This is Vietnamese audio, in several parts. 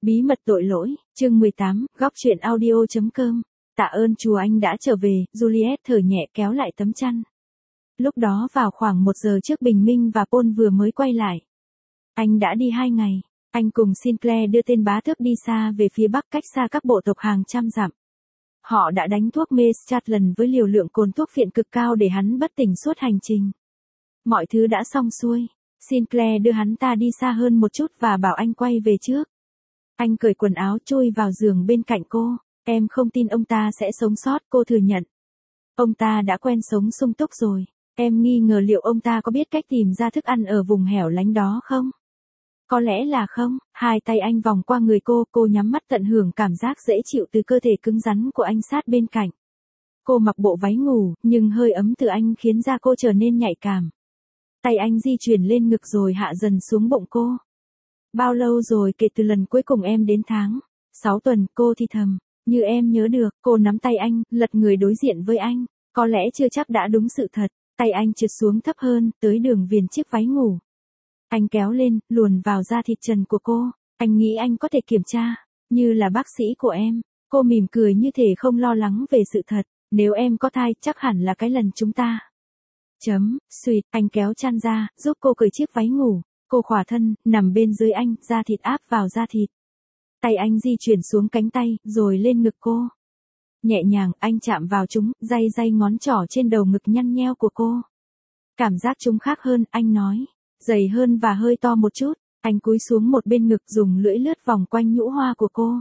Bí mật tội lỗi, chương 18, góc truyện audio.com. Tạ ơn Chúa anh đã trở về, Juliet thở nhẹ kéo lại tấm chăn. Lúc đó vào khoảng 1 giờ trước bình minh và Paul vừa mới quay lại. Anh đã đi 2 ngày, anh cùng Sinclair đưa tên bá tước đi xa về phía bắc cách xa các bộ tộc hàng trăm dặm. Họ đã đánh thuốc mê Scotland với liều lượng cồn thuốc phiện cực cao để hắn bất tỉnh suốt hành trình. Mọi thứ đã xong xuôi, Sinclair đưa hắn ta đi xa hơn một chút và bảo anh quay về trước. Anh cởi quần áo chui vào giường bên cạnh cô. Em không tin ông ta sẽ sống sót, cô thừa nhận. Ông ta đã quen sống sung túc rồi. Em nghi ngờ liệu ông ta có biết cách tìm ra thức ăn ở vùng hẻo lánh đó không? Có lẽ là không. Hai tay anh vòng qua người cô nhắm mắt tận hưởng cảm giác dễ chịu từ cơ thể cứng rắn của anh sát bên cạnh. Cô mặc bộ váy ngủ, nhưng hơi ấm từ anh khiến da cô trở nên nhạy cảm. Tay anh di chuyển lên ngực rồi hạ dần xuống bụng cô. Bao lâu rồi kể từ lần cuối cùng em đến tháng? 6 tuần, cô thì thầm. Như em nhớ được, cô nắm tay anh, lật người đối diện với anh. Có lẽ chưa chắc đã đúng sự thật. Tay anh trượt xuống thấp hơn, tới đường viền chiếc váy ngủ. Anh kéo lên, luồn vào da thịt trần của cô. Anh nghĩ anh có thể kiểm tra, như là bác sĩ của em. Cô mỉm cười như thể không lo lắng về sự thật. Nếu em có thai, chắc hẳn là cái lần chúng ta. Suyệt, anh kéo chăn ra, giúp cô cởi chiếc váy ngủ. Cô khỏa thân, nằm bên dưới anh, da thịt áp vào da thịt. Tay anh di chuyển xuống cánh tay, rồi lên ngực cô. Nhẹ nhàng, anh chạm vào chúng, day ngón trỏ trên đầu ngực nhăn nheo của cô. Cảm giác chúng khác hơn, anh nói. Dày hơn và hơi to một chút. Anh cúi xuống một bên ngực dùng lưỡi lướt vòng quanh nhũ hoa của cô.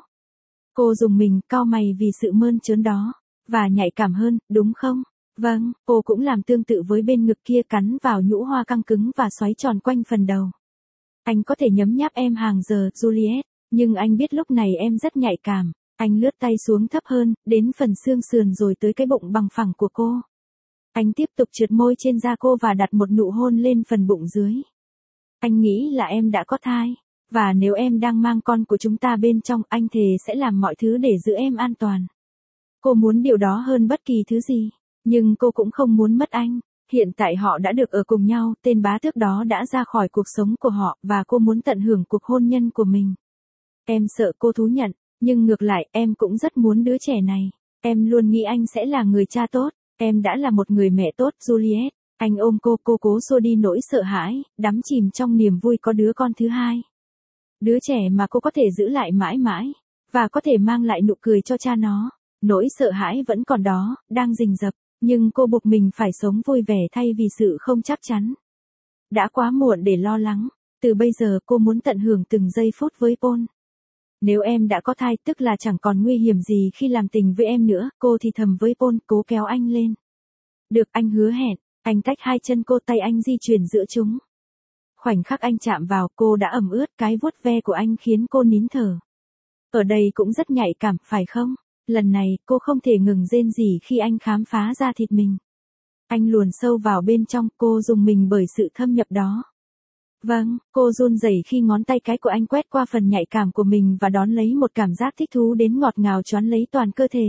Cô rùng mình, cau mày vì sự mơn trớn đó. Và nhạy cảm hơn, đúng không? Vâng, cô cũng làm tương tự với bên ngực kia, cắn vào nhũ hoa căng cứng và xoáy tròn quanh phần đầu. Anh có thể nhấm nháp em hàng giờ, Juliet, nhưng anh biết lúc này em rất nhạy cảm. Anh lướt tay xuống thấp hơn, đến phần xương sườn rồi tới cái bụng bằng phẳng của cô. Anh tiếp tục trượt môi trên da cô và đặt một nụ hôn lên phần bụng dưới. Anh nghĩ là em đã có thai, và nếu em đang mang con của chúng ta bên trong, anh thề sẽ làm mọi thứ để giữ em an toàn. Cô muốn điều đó hơn bất kỳ thứ gì, nhưng cô cũng không muốn mất anh. Hiện tại họ đã được ở cùng nhau, tên bá tước đó đã ra khỏi cuộc sống của họ, và cô muốn tận hưởng cuộc hôn nhân của mình. Em sợ, cô thú nhận, nhưng ngược lại, em cũng rất muốn đứa trẻ này. Em luôn nghĩ anh sẽ là người cha tốt, em đã là một người mẹ tốt, Juliet. Anh ôm cô cố xua đi nỗi sợ hãi, đắm chìm trong niềm vui có đứa con thứ hai. Đứa trẻ mà cô có thể giữ lại mãi mãi, và có thể mang lại nụ cười cho cha nó. Nỗi sợ hãi vẫn còn đó, đang rình rập. Nhưng cô buộc mình phải sống vui vẻ thay vì sự không chắc chắn. Đã quá muộn để lo lắng. Từ bây giờ cô muốn tận hưởng từng giây phút với Paul. Nếu em đã có thai, tức là chẳng còn nguy hiểm gì khi làm tình với em nữa, cô thì thầm với Paul, cố kéo anh lên. Được, anh hứa hẹn. Anh tách hai chân cô, tay anh di chuyển giữa chúng. Khoảnh khắc anh chạm vào, cô đã ẩm ướt, cái vuốt ve của anh khiến cô nín thở. Ở đây cũng rất nhạy cảm, phải không? Lần này, cô không thể ngừng rên rỉ khi anh khám phá ra thịt mình. Anh luồn sâu vào bên trong, cô rùng mình bởi sự thâm nhập đó. Vâng, cô run rẩy khi ngón tay cái của anh quét qua phần nhạy cảm của mình và đón lấy một cảm giác thích thú đến ngọt ngào choán lấy toàn cơ thể.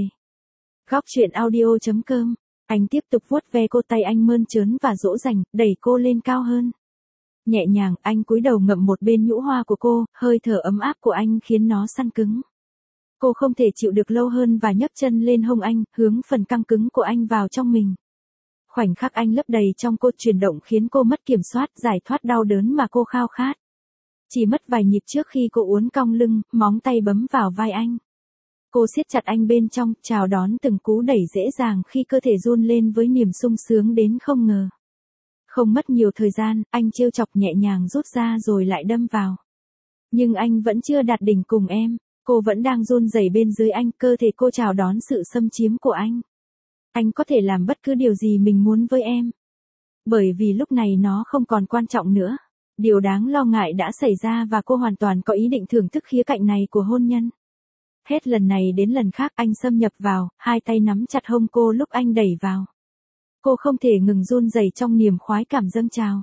Góc truyện audio.com. Anh tiếp tục vuốt ve cô, tay anh mơn trớn và dỗ dành, đẩy cô lên cao hơn. Nhẹ nhàng, anh cúi đầu ngậm một bên nhũ hoa của cô, hơi thở ấm áp của anh khiến nó săn cứng. Cô không thể chịu được lâu hơn và nhấc chân lên hông anh, hướng phần căng cứng của anh vào trong mình. Khoảnh khắc anh lấp đầy trong cô, chuyển động khiến cô mất kiểm soát, giải thoát đau đớn mà cô khao khát. Chỉ mất vài nhịp trước khi cô uốn cong lưng, móng tay bấm vào vai anh. Cô siết chặt anh bên trong, chào đón từng cú đẩy dễ dàng khi cơ thể run lên với niềm sung sướng đến không ngờ. Không mất nhiều thời gian, anh trêu chọc nhẹ nhàng rút ra rồi lại đâm vào. Nhưng anh vẫn chưa đạt đỉnh cùng em. Cô vẫn đang run rẩy bên dưới anh, cơ thể cô chào đón sự xâm chiếm của anh. Anh có thể làm bất cứ điều gì mình muốn với em. Bởi vì lúc này nó không còn quan trọng nữa. Điều đáng lo ngại đã xảy ra và cô hoàn toàn có ý định thưởng thức khía cạnh này của hôn nhân. Hết lần này đến lần khác anh xâm nhập vào, hai tay nắm chặt hông cô lúc anh đẩy vào. Cô không thể ngừng run rẩy trong niềm khoái cảm dâng trào.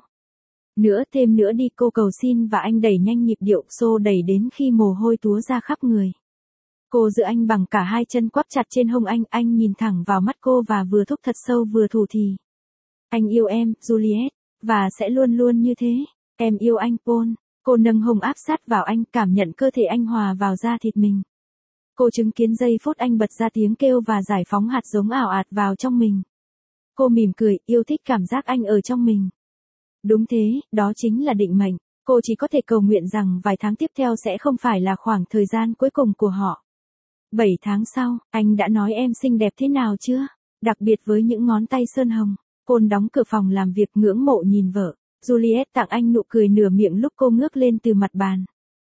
Thêm nữa đi, cô cầu xin và anh đẩy nhanh nhịp điệu, xô đẩy đến khi mồ hôi túa ra khắp người. Cô giữ anh bằng cả hai chân quắp chặt trên hông anh nhìn thẳng vào mắt cô và vừa thúc thật sâu vừa thủ thỉ. Anh yêu em, Juliet, và sẽ luôn luôn như thế. Em yêu anh, Paul. Cô nâng hông áp sát vào anh, cảm nhận cơ thể anh hòa vào da thịt mình. Cô chứng kiến giây phút anh bật ra tiếng kêu và giải phóng hạt giống ảo ạt vào trong mình. Cô mỉm cười, yêu thích cảm giác anh ở trong mình. Đúng thế, đó chính là định mệnh. Cô chỉ có thể cầu nguyện rằng vài tháng tiếp theo sẽ không phải là khoảng thời gian cuối cùng của họ. 7 tháng sau, anh đã nói em xinh đẹp thế nào chưa? Đặc biệt với những ngón tay sơn hồng. Paul đóng cửa phòng làm việc ngưỡng mộ nhìn vợ. Juliet tặng anh nụ cười nửa miệng lúc cô ngước lên từ mặt bàn.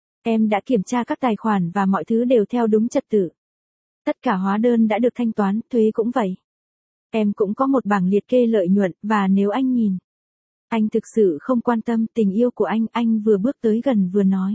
Em đã kiểm tra các tài khoản và mọi thứ đều theo đúng trật tự. Tất cả hóa đơn đã được thanh toán, thuế cũng vậy. Em cũng có một bảng liệt kê lợi nhuận, và nếu anh nhìn. Anh thực sự không quan tâm tình yêu của anh vừa bước tới gần vừa nói.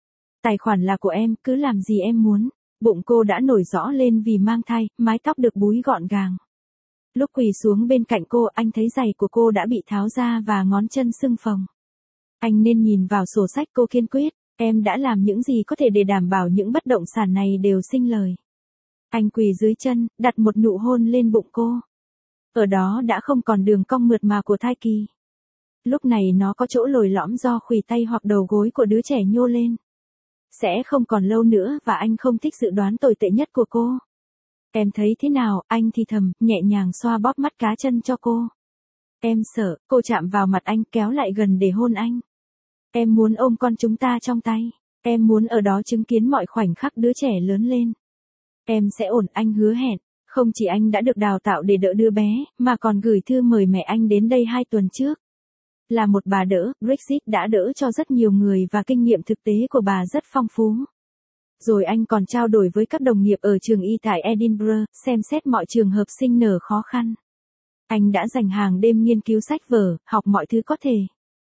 Tài khoản là của em, cứ làm gì em muốn. Bụng cô đã nổi rõ lên vì mang thai, mái tóc được búi gọn gàng. Lúc quỳ xuống bên cạnh cô, anh thấy giày của cô đã bị tháo ra và ngón chân sưng phồng. Anh nên nhìn vào sổ sách, cô kiên quyết. Em đã làm những gì có thể để đảm bảo những bất động sản này đều sinh lời. Anh quỳ dưới chân, đặt một nụ hôn lên bụng cô. Ở đó đã không còn đường cong mượt mà của thai kỳ. Lúc này nó có chỗ lồi lõm do khuỷu tay hoặc đầu gối của đứa trẻ nhô lên. Sẽ không còn lâu nữa và anh không thích dự đoán tồi tệ nhất của cô. Em thấy thế nào? Anh thì thầm, nhẹ nhàng xoa bóp mắt cá chân cho cô. Em sợ. Cô chạm vào mặt anh, kéo lại gần để hôn anh. Em muốn ôm con chúng ta trong tay. Em muốn ở đó chứng kiến mọi khoảnh khắc đứa trẻ lớn lên. Em sẽ ổn, anh hứa hẹn. Không chỉ anh đã được đào tạo để đỡ đứa bé, mà còn gửi thư mời mẹ anh đến đây 2 tuần trước. Là một bà đỡ, Brexit đã đỡ cho rất nhiều người và kinh nghiệm thực tế của bà rất phong phú. Rồi anh còn trao đổi với các đồng nghiệp ở trường y tại Edinburgh, xem xét mọi trường hợp sinh nở khó khăn. Anh đã dành hàng đêm nghiên cứu sách vở, học mọi thứ có thể.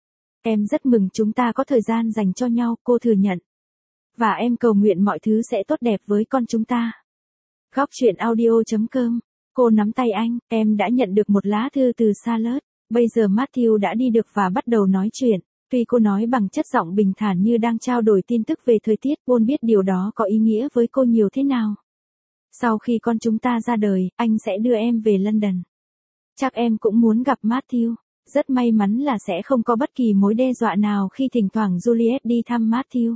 Em rất mừng chúng ta có thời gian dành cho nhau, cô thừa nhận. Và em cầu nguyện mọi thứ sẽ tốt đẹp với con chúng ta. Góc truyện audio.com. Cô nắm tay anh, em đã nhận được một lá thư từ Charlotte. Bây giờ Matthew đã đi được và bắt đầu nói chuyện. Tuy cô nói bằng chất giọng bình thản như đang trao đổi tin tức về thời tiết, Paul biết điều đó có ý nghĩa với cô nhiều thế nào. Sau khi con chúng ta ra đời, anh sẽ đưa em về London. Chắc em cũng muốn gặp Matthew. Rất may mắn là sẽ không có bất kỳ mối đe dọa nào khi thỉnh thoảng Juliet đi thăm Matthew.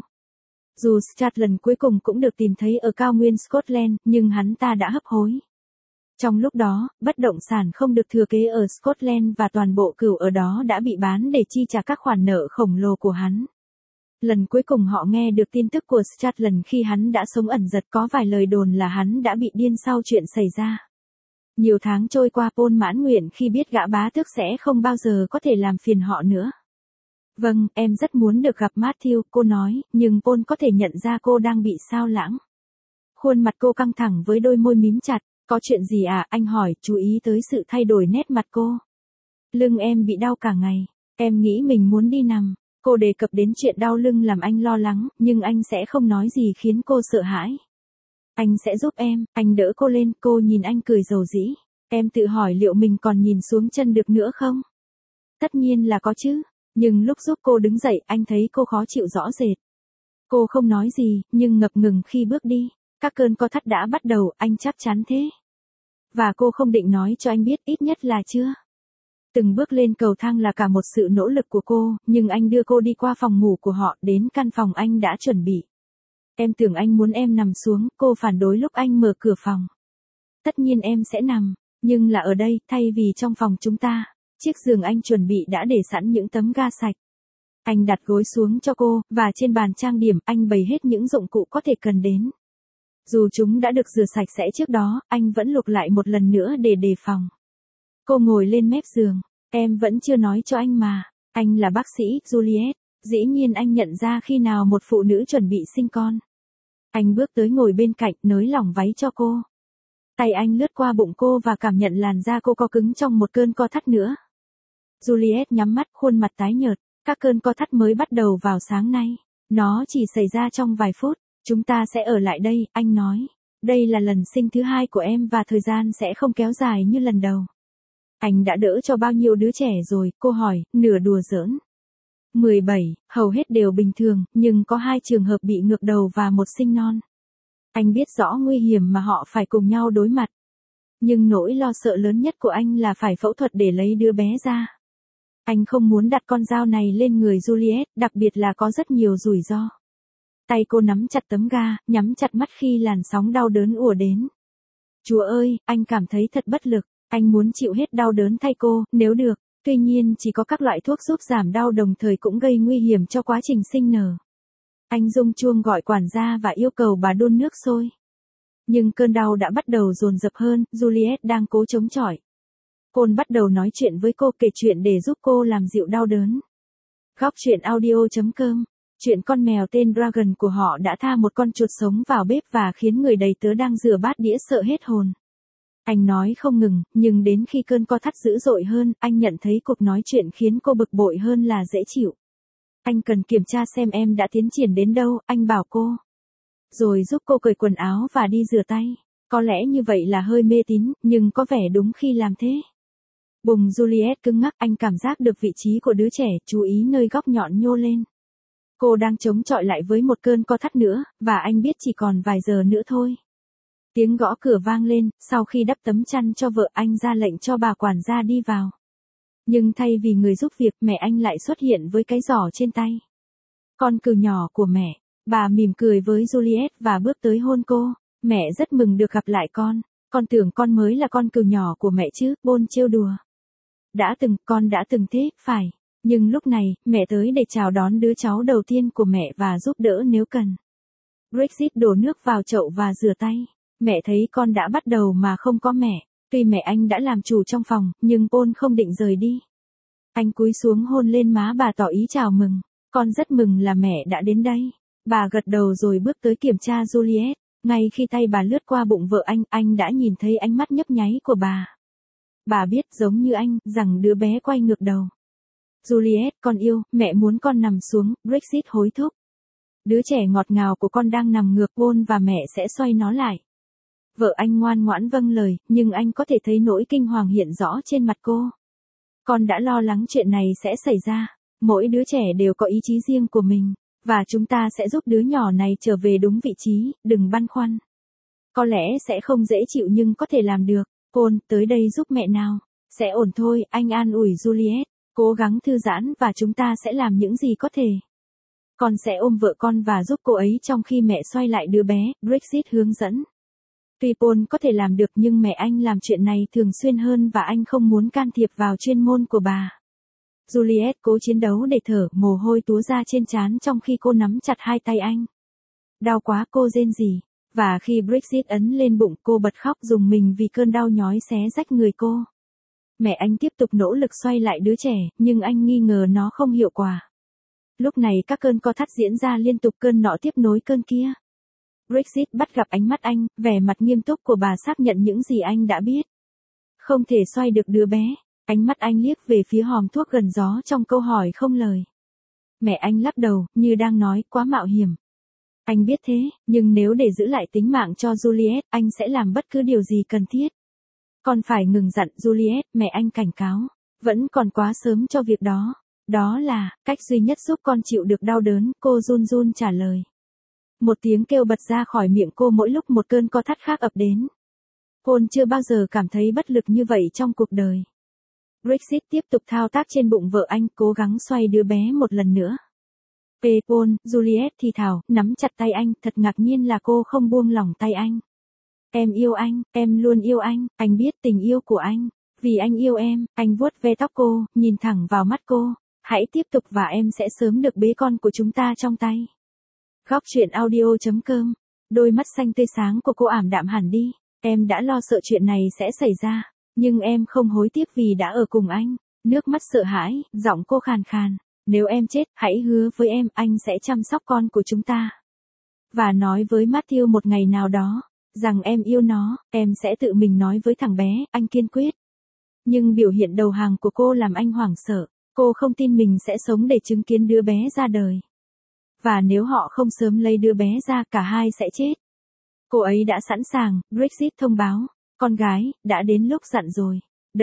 Dù Scotland cuối cùng cũng được tìm thấy ở cao nguyên Scotland, nhưng hắn ta đã hấp hối. Trong lúc đó, bất động sản không được thừa kế ở Scotland và toàn bộ cửu ở đó đã bị bán để chi trả các khoản nợ khổng lồ của hắn. Lần cuối cùng họ nghe được tin tức của Scotland khi hắn đã sống ẩn dật, có vài lời đồn là hắn đã bị điên sau chuyện xảy ra. Nhiều tháng trôi qua, Paul mãn nguyện khi biết gã bá tước sẽ không bao giờ có thể làm phiền họ nữa. Vâng, em rất muốn được gặp Matthew, cô nói, nhưng Paul có thể nhận ra cô đang bị sao lãng. Khuôn mặt cô căng thẳng với đôi môi mím chặt. Có chuyện gì à? Anh hỏi, chú ý tới sự thay đổi nét mặt cô. Lưng em bị đau cả ngày. Em nghĩ mình muốn đi nằm. Cô đề cập đến chuyện đau lưng làm anh lo lắng, nhưng anh sẽ không nói gì khiến cô sợ hãi. Anh sẽ giúp em. Anh đỡ cô lên, cô nhìn anh cười rầu rĩ. Em tự hỏi liệu mình còn nhìn xuống chân được nữa không? Tất nhiên là có chứ. Nhưng lúc giúp cô đứng dậy, anh thấy cô khó chịu rõ rệt. Cô không nói gì, nhưng ngập ngừng khi bước đi. Các cơn co thắt đã bắt đầu, anh chắc chắn thế. Và cô không định nói cho anh biết, ít nhất là chưa. Từng bước lên cầu thang là cả một sự nỗ lực của cô, nhưng anh đưa cô đi qua phòng ngủ của họ, đến căn phòng anh đã chuẩn bị. Em tưởng anh muốn em nằm xuống, cô phản đối lúc anh mở cửa phòng. Tất nhiên em sẽ nằm, nhưng là ở đây, thay vì trong phòng chúng ta. Chiếc giường anh chuẩn bị đã để sẵn những tấm ga sạch. Anh đặt gối xuống cho cô, và trên bàn trang điểm, anh bày hết những dụng cụ có thể cần đến. Dù chúng đã được rửa sạch sẽ trước đó, anh vẫn luộc lại một lần nữa để đề phòng. Cô ngồi lên mép giường. Em vẫn chưa nói cho anh mà. Anh là bác sĩ, Juliet. Dĩ nhiên anh nhận ra khi nào một phụ nữ chuẩn bị sinh con. Anh bước tới ngồi bên cạnh, nới lỏng váy cho cô. Tay anh lướt qua bụng cô và cảm nhận làn da cô co cứng trong một cơn co thắt nữa. Juliet nhắm mắt, khuôn mặt tái nhợt. Các cơn co thắt mới bắt đầu vào sáng nay. Nó chỉ xảy ra trong vài phút. Chúng ta sẽ ở lại đây, anh nói. Đây là lần sinh thứ 2 của em và thời gian sẽ không kéo dài như lần đầu. Anh đã đỡ cho bao nhiêu đứa trẻ rồi, cô hỏi, nửa đùa giỡn. 17, hầu hết đều bình thường, nhưng có 2 trường hợp bị ngược đầu và một sinh non. Anh biết rõ nguy hiểm mà họ phải cùng nhau đối mặt. Nhưng nỗi lo sợ lớn nhất của anh là phải phẫu thuật để lấy đứa bé ra. Anh không muốn đặt con dao này lên người Juliet, đặc biệt là có rất nhiều rủi ro. Tay cô nắm chặt tấm ga, nhắm chặt mắt khi làn sóng đau đớn ùa đến. Chúa ơi, anh cảm thấy thật bất lực, anh muốn chịu hết đau đớn thay cô, nếu được. Tuy nhiên chỉ có các loại thuốc giúp giảm đau đồng thời cũng gây nguy hiểm cho quá trình sinh nở. Anh rung chuông gọi quản gia và yêu cầu bà đun nước sôi. Nhưng cơn đau đã bắt đầu dồn dập hơn, Juliet đang cố chống chọi. Paul bắt đầu nói chuyện với cô, kể chuyện để giúp cô làm dịu đau đớn. Góc truyện audio.com. Chuyện con mèo tên Dragon của họ đã tha một con chuột sống vào bếp và khiến người đầy tớ đang rửa bát đĩa sợ hết hồn. Anh nói không ngừng, nhưng đến khi cơn co thắt dữ dội hơn, anh nhận thấy cuộc nói chuyện khiến cô bực bội hơn là dễ chịu. Anh cần kiểm tra xem em đã tiến triển đến đâu, anh bảo cô. Rồi giúp cô cởi quần áo và đi rửa tay. Có lẽ như vậy là hơi mê tín, nhưng có vẻ đúng khi làm thế. Bụng Juliet cứng ngắc, anh cảm giác được vị trí của đứa trẻ, chú ý nơi góc nhọn nhô lên. Cô đang chống chọi lại với một cơn co thắt nữa, và anh biết chỉ còn vài giờ nữa thôi. Tiếng gõ cửa vang lên, sau khi đắp tấm chăn cho vợ anh ra lệnh cho bà quản gia đi vào. Nhưng thay vì người giúp việc, mẹ anh lại xuất hiện với cái giỏ trên tay. Con cừu nhỏ của mẹ, bà mỉm cười với Juliet và bước tới hôn cô. Mẹ rất mừng được gặp lại con tưởng con mới là con cừu nhỏ của mẹ chứ, Paul trêu đùa. Con đã từng thế, phải. Nhưng lúc này, mẹ tới để chào đón đứa cháu đầu tiên của mẹ và giúp đỡ nếu cần. Brexit đổ nước vào chậu và rửa tay. Mẹ thấy con đã bắt đầu mà không có mẹ. Tuy mẹ anh đã làm chủ trong phòng, nhưng Paul không định rời đi. Anh cúi xuống hôn lên má bà tỏ ý chào mừng. Con rất mừng là mẹ đã đến đây. Bà gật đầu rồi bước tới kiểm tra Juliet. Ngay khi tay bà lướt qua bụng vợ anh đã nhìn thấy ánh mắt nhấp nháy của bà. Bà biết giống như anh, rằng đứa bé quay ngược đầu. Juliet, con yêu, mẹ muốn con nằm xuống, Brexit hối thúc. Đứa trẻ ngọt ngào của con đang nằm ngược, Paul và mẹ sẽ xoay nó lại. Vợ anh ngoan ngoãn vâng lời, nhưng anh có thể thấy nỗi kinh hoàng hiện rõ trên mặt cô. Con đã lo lắng chuyện này sẽ xảy ra. Mỗi đứa trẻ đều có ý chí riêng của mình. Và chúng ta sẽ giúp đứa nhỏ này trở về đúng vị trí, đừng băn khoăn. Có lẽ sẽ không dễ chịu nhưng có thể làm được. Paul, tới đây giúp mẹ nào. Sẽ ổn thôi, anh an ủi Juliet. Cố gắng thư giãn và chúng ta sẽ làm những gì có thể. Con sẽ ôm vợ con và giúp cô ấy trong khi mẹ xoay lại đứa bé, Brexit hướng dẫn. Tuy Paul có thể làm được nhưng mẹ anh làm chuyện này thường xuyên hơn và anh không muốn can thiệp vào chuyên môn của bà. Juliet cố chiến đấu để thở, mồ hôi túa ra trên trán trong khi cô nắm chặt hai tay anh. Đau quá, cô rên rỉ. Và khi Brexit ấn lên bụng, cô bật khóc rùng mình vì cơn đau nhói xé rách người cô. Mẹ anh tiếp tục nỗ lực xoay lại đứa trẻ, nhưng anh nghi ngờ nó không hiệu quả. Lúc này các cơn co thắt diễn ra liên tục, cơn nọ tiếp nối cơn kia. Brexit bắt gặp ánh mắt anh, vẻ mặt nghiêm túc của bà xác nhận những gì anh đã biết. Không thể xoay được đứa bé. Ánh mắt anh liếc về phía hòm thuốc gần gió trong câu hỏi không lời. Mẹ anh lắc đầu, như đang nói, quá mạo hiểm. Anh biết thế, nhưng nếu để giữ lại tính mạng cho Juliet, anh sẽ làm bất cứ điều gì cần thiết. Con phải ngừng dặn Juliet, mẹ anh cảnh cáo. Vẫn còn quá sớm cho việc đó. Đó là, cách duy nhất giúp con chịu được đau đớn, cô run run trả lời. Một tiếng kêu bật ra khỏi miệng cô mỗi lúc một cơn co thắt khác ập đến. Paul chưa bao giờ cảm thấy bất lực như vậy trong cuộc đời. Brexit tiếp tục thao tác trên bụng vợ anh, cố gắng xoay đứa bé một lần nữa. Paul, Juliet thì thào, nắm chặt tay anh, thật ngạc nhiên là cô không buông lỏng tay anh. Em yêu anh, em luôn yêu anh biết tình yêu của anh. Vì anh yêu em, anh vuốt ve tóc cô, nhìn thẳng vào mắt cô. Hãy tiếp tục và em sẽ sớm được bế con của chúng ta trong tay. Góc truyện audio.com. Đôi mắt xanh tươi sáng của cô ảm đạm hẳn đi. Em đã lo sợ chuyện này sẽ xảy ra. Nhưng em không hối tiếc vì đã ở cùng anh. Nước mắt sợ hãi, giọng cô khàn khàn. Nếu em chết, hãy hứa với em, anh sẽ chăm sóc con của chúng ta. Và nói với Matthew một ngày nào đó, rằng em yêu nó, em sẽ tự mình nói với thằng bé, anh kiên quyết. Nhưng biểu hiện đầu hàng của cô làm anh hoảng sợ. Cô không tin mình sẽ sống để chứng kiến đứa bé ra đời. Và nếu họ không sớm lấy đứa bé ra, cả hai sẽ chết. Cô ấy đã sẵn sàng, Brexit thông báo. Con gái, đã đến lúc dặn rồi.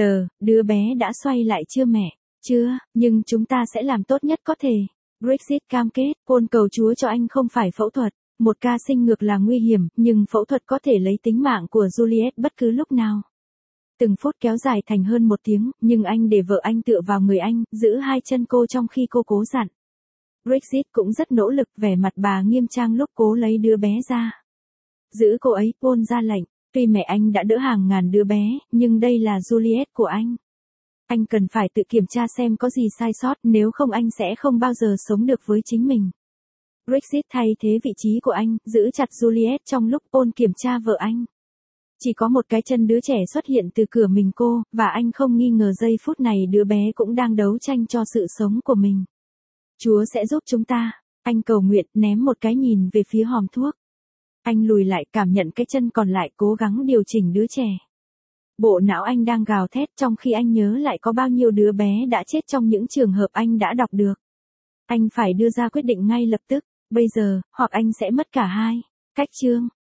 Đứa bé đã xoay lại chưa mẹ? Chưa, nhưng chúng ta sẽ làm tốt nhất có thể. Brexit cam kết, Paul cầu Chúa cho anh không phải phẫu thuật. Một ca sinh ngược là nguy hiểm, nhưng phẫu thuật có thể lấy tính mạng của Juliet bất cứ lúc nào. Từng phút kéo dài thành hơn 1 tiếng, nhưng anh để vợ anh tựa vào người anh, giữ hai chân cô trong khi cô cố dặn. Brexit cũng rất nỗ lực, vẻ mặt bà nghiêm trang lúc cố lấy đứa bé ra. Giữ cô ấy, Paul ra lệnh. Tuy mẹ anh đã đỡ hàng ngàn đứa bé, nhưng đây là Juliet của anh. Anh cần phải tự kiểm tra xem có gì sai sót, nếu không anh sẽ không bao giờ sống được với chính mình. Brexit thay thế vị trí của anh, giữ chặt Juliet trong lúc Paul kiểm tra vợ anh. Chỉ có một cái chân đứa trẻ xuất hiện từ cửa mình cô, và anh không nghi ngờ giây phút này đứa bé cũng đang đấu tranh cho sự sống của mình. Chúa sẽ giúp chúng ta. Anh cầu nguyện, ném một cái nhìn về phía hòm thuốc. Anh lùi lại, cảm nhận cái chân còn lại, cố gắng điều chỉnh đứa trẻ. Bộ não anh đang gào thét trong khi anh nhớ lại có bao nhiêu đứa bé đã chết trong những trường hợp anh đã đọc được. Anh phải đưa ra quyết định ngay lập tức, bây giờ, hoặc anh sẽ mất cả hai. Cách chương